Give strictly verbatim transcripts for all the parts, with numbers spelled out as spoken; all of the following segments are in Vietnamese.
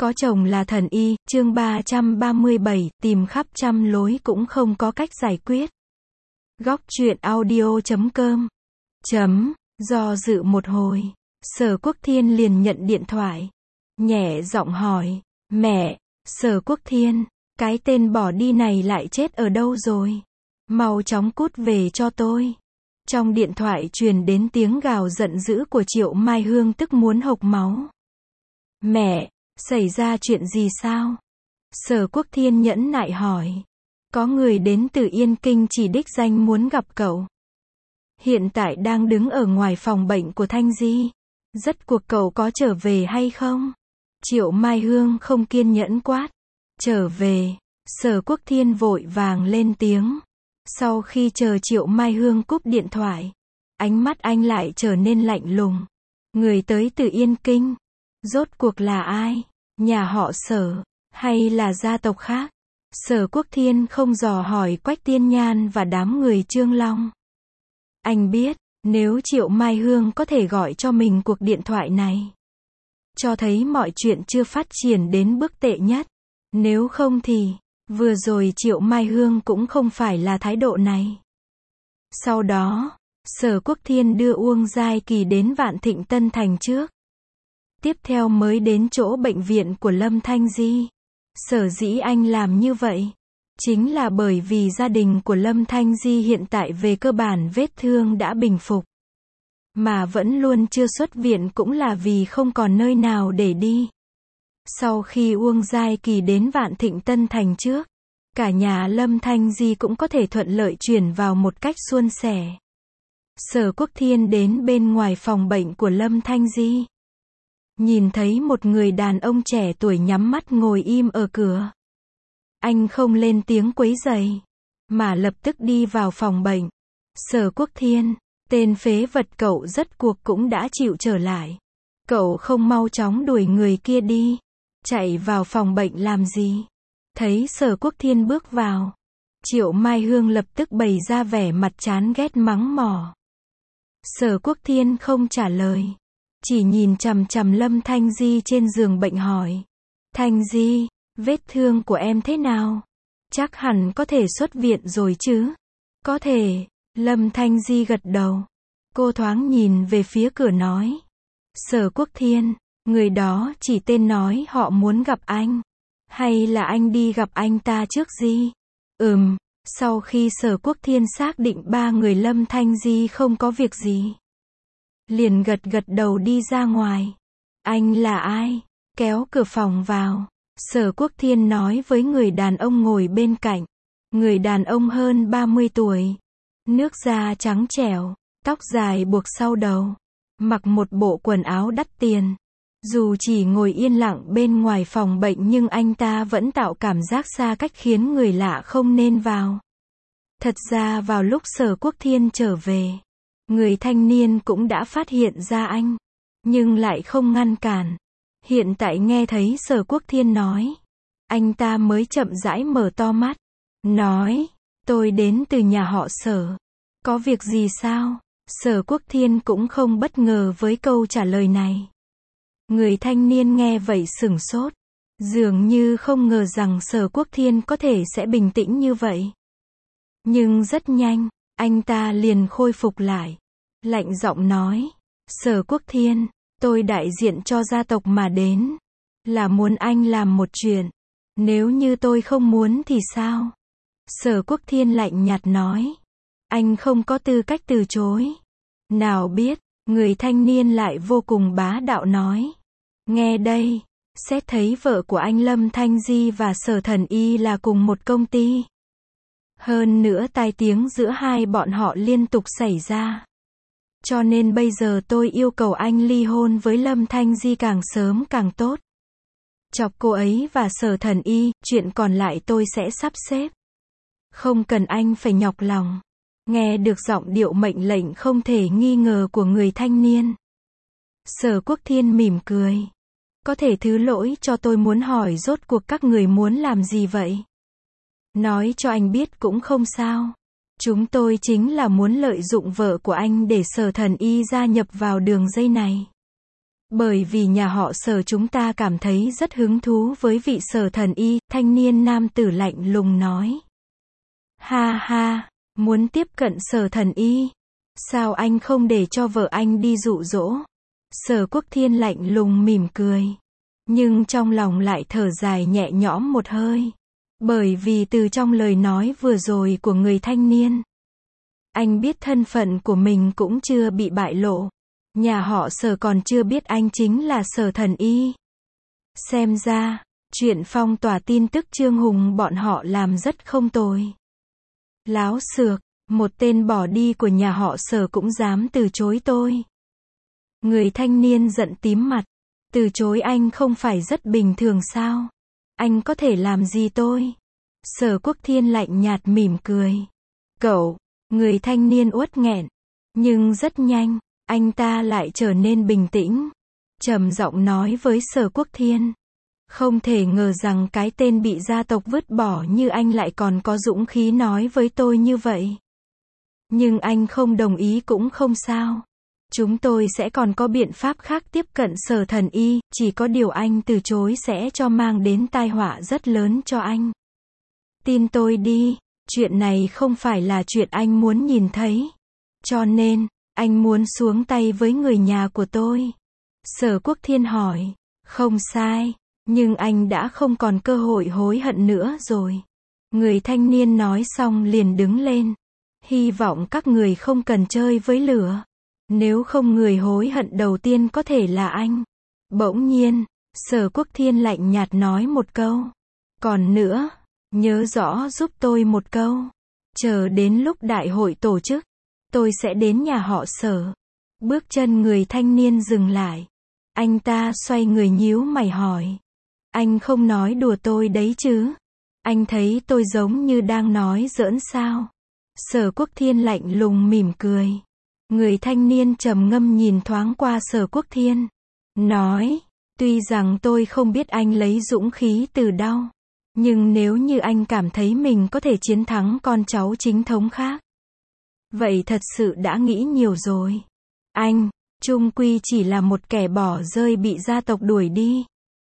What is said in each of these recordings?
Có chồng là thần y, chương ba trăm ba mươi bảy, tìm khắp trăm lối cũng không có cách giải quyết. Góc truyện audio chấm com chấm, do dự một hồi, Sở Quốc Thiên liền nhận điện thoại. Nhẹ giọng hỏi, mẹ, Sở Quốc Thiên, cái tên bỏ đi này lại chết ở đâu rồi? Mau chóng cút về cho tôi. Trong điện thoại truyền đến tiếng gào giận dữ của Triệu Mai Hương tức muốn hộc máu. Mẹ, xảy ra chuyện gì sao? Sở Quốc Thiên nhẫn nại hỏi. Có người đến từ Yên Kinh chỉ đích danh muốn gặp cậu. Hiện tại đang đứng ở ngoài phòng bệnh của Thanh Di. Rất cuộc cậu có trở về hay không? Triệu Mai Hương không kiên nhẫn quát. Trở về. Sở Quốc Thiên vội vàng lên tiếng. Sau khi chờ Triệu Mai Hương cúp điện thoại, ánh mắt anh lại trở nên lạnh lùng. Người tới từ Yên Kinh, rốt cuộc là ai? Nhà họ Sở, hay là gia tộc khác? Sở Quốc Thiên không dò hỏi Quách Tiên Nhan và đám người Trương Long. Anh biết, nếu Triệu Mai Hương có thể gọi cho mình cuộc điện thoại này, cho thấy mọi chuyện chưa phát triển đến bước tệ nhất. Nếu không thì, vừa rồi Triệu Mai Hương cũng không phải là thái độ này. Sau đó, Sở Quốc Thiên đưa Uông Giai Kỳ đến Vạn Thịnh Tân Thành trước. Tiếp theo mới đến chỗ bệnh viện của Lâm Thanh Di. Sở dĩ anh làm như vậy, chính là bởi vì gia đình của Lâm Thanh Di hiện tại về cơ bản vết thương đã bình phục. Mà vẫn luôn chưa xuất viện cũng là vì không còn nơi nào để đi. Sau khi Uông Giai Kỳ đến Vạn Thịnh Tân Thành trước, cả nhà Lâm Thanh Di cũng có thể thuận lợi chuyển vào một cách suôn sẻ. Sở Quốc Thiên đến bên ngoài phòng bệnh của Lâm Thanh Di. Nhìn thấy một người đàn ông trẻ tuổi nhắm mắt ngồi im ở cửa. Anh không lên tiếng quấy rầy, mà lập tức đi vào phòng bệnh. Sở Quốc Thiên, tên phế vật cậu rốt cuộc cũng đã chịu trở lại. Cậu không mau chóng đuổi người kia đi. Chạy vào phòng bệnh làm gì? Thấy Sở Quốc Thiên bước vào, Triệu Mai Hương lập tức bày ra vẻ mặt chán ghét mắng mỏ. Sở Quốc Thiên không trả lời, chỉ nhìn chằm chằm Lâm Thanh Di trên giường bệnh hỏi. Thanh Di, vết thương của em thế nào? Chắc hẳn có thể xuất viện rồi chứ? Có thể. Lâm Thanh Di gật đầu. Cô thoáng nhìn về phía cửa nói. Sở Quốc Thiên, người đó chỉ tên nói họ muốn gặp anh. Hay là anh đi gặp anh ta trước gì? Ừm, sau khi Sở Quốc Thiên xác định ba người Lâm Thanh Di không có việc gì, liền gật gật đầu đi ra ngoài. Anh là ai? Kéo cửa phòng vào. Sở Quốc Thiên nói với người đàn ông ngồi bên cạnh. Người đàn ông hơn ba mươi tuổi. Nước da trắng trẻo, tóc dài buộc sau đầu. Mặc một bộ quần áo đắt tiền. Dù chỉ ngồi yên lặng bên ngoài phòng bệnh nhưng anh ta vẫn tạo cảm giác xa cách khiến người lạ không nên vào. Thật ra vào lúc Sở Quốc Thiên trở về, người thanh niên cũng đã phát hiện ra anh, nhưng lại không ngăn cản. Hiện tại nghe thấy Sở Quốc Thiên nói, anh ta mới chậm rãi mở to mắt, nói, tôi đến từ nhà họ Sở. Có việc gì sao? Sở Quốc Thiên cũng không bất ngờ với câu trả lời này. Người thanh niên nghe vậy sửng sốt, dường như không ngờ rằng Sở Quốc Thiên có thể sẽ bình tĩnh như vậy. Nhưng rất nhanh, anh ta liền khôi phục lại, lạnh giọng nói, Sở Quốc Thiên, tôi đại diện cho gia tộc mà đến, là muốn anh làm một chuyện, nếu như tôi không muốn thì sao? Sở Quốc Thiên lạnh nhạt nói, anh không có tư cách từ chối. Nào biết, người thanh niên lại vô cùng bá đạo nói, nghe đây, xét thấy vợ của anh Lâm Thanh Di và Sở Thần Y là cùng một công ty. Hơn nữa tai tiếng giữa hai bọn họ liên tục xảy ra. Cho nên bây giờ tôi yêu cầu anh ly hôn với Lâm Thanh Di càng sớm càng tốt. Chọc cô ấy và Sở Thần Y, chuyện còn lại tôi sẽ sắp xếp. Không cần anh phải nhọc lòng. Nghe được giọng điệu mệnh lệnh không thể nghi ngờ của người thanh niên. Sở Quốc Thiên mỉm cười. Có thể thứ lỗi cho tôi muốn hỏi rốt cuộc các người muốn làm gì vậy? Nói cho anh biết cũng không sao. Chúng tôi chính là muốn lợi dụng vợ của anh để Sở Thần Y gia nhập vào đường dây này. Bởi vì nhà họ Sở chúng ta cảm thấy rất hứng thú với vị Sở thần y, thanh niên nam tử lạnh lùng nói. Ha ha, muốn tiếp cận Sở thần y? Sao anh không để cho vợ anh đi dụ dỗ? Sở Quốc Thiên lạnh lùng mỉm cười. Nhưng trong lòng lại thở dài nhẹ nhõm một hơi. Bởi vì từ trong lời nói vừa rồi của người thanh niên, anh biết thân phận của mình cũng chưa bị bại lộ. Nhà họ Sở còn chưa biết anh chính là Sở thần y. Xem ra, chuyện phong tỏa tin tức Trương Hùng bọn họ làm rất không tồi. Láo xược, một tên bỏ đi của nhà họ Sở cũng dám từ chối tôi. Người thanh niên giận tím mặt. Từ chối anh không phải rất bình thường sao? Anh có thể làm gì tôi? Sở Quốc Thiên lạnh nhạt mỉm cười. Cậu, người thanh niên uất nghẹn. Nhưng rất nhanh, anh ta lại trở nên bình tĩnh. Trầm giọng nói với Sở Quốc Thiên. Không thể ngờ rằng cái tên bị gia tộc vứt bỏ như anh lại còn có dũng khí nói với tôi như vậy. Nhưng anh không đồng ý cũng không sao. Chúng tôi sẽ còn có biện pháp khác tiếp cận Sở thần y, chỉ có điều anh từ chối sẽ cho mang đến tai họa rất lớn cho anh. Tin tôi đi, chuyện này không phải là chuyện anh muốn nhìn thấy. Cho nên, anh muốn xuống tay với người nhà của tôi. Sở Quốc Thiên hỏi. Không sai, nhưng anh đã không còn cơ hội hối hận nữa rồi. Người thanh niên nói xong liền đứng lên. Hy vọng các người không cần chơi với lửa. Nếu không người hối hận đầu tiên có thể là anh. Bỗng nhiên, Sở Quốc Thiên lạnh nhạt nói một câu. Còn nữa, nhớ rõ giúp tôi một câu. Chờ đến lúc đại hội tổ chức, tôi sẽ đến nhà họ Sở. Bước chân người thanh niên dừng lại. Anh ta xoay người nhíu mày hỏi. Anh không nói đùa tôi đấy chứ? Anh thấy tôi giống như đang nói giỡn sao? Sở Quốc Thiên lạnh lùng mỉm cười. Người thanh niên trầm ngâm nhìn thoáng qua Sở Quốc Thiên. Nói, tuy rằng tôi không biết anh lấy dũng khí từ đâu. Nhưng nếu như anh cảm thấy mình có thể chiến thắng con cháu chính thống khác. Vậy thật sự đã nghĩ nhiều rồi. Anh, chung quy chỉ là một kẻ bỏ rơi bị gia tộc đuổi đi.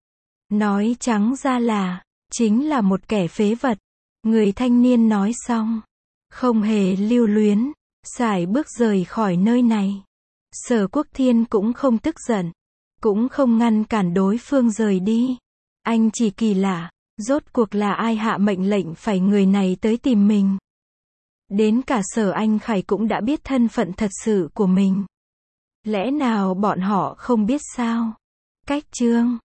Nói trắng ra là, chính là một kẻ phế vật. Người thanh niên nói xong. Không hề lưu luyến. Sải bước rời khỏi nơi này. Sở Quốc Thiên cũng không tức giận. Cũng không ngăn cản đối phương rời đi. Anh chỉ kỳ lạ. Rốt cuộc là ai hạ mệnh lệnh phải người này tới tìm mình. Đến cả Sở Anh Khải cũng đã biết thân phận thật sự của mình. Lẽ nào bọn họ không biết sao? Cách chương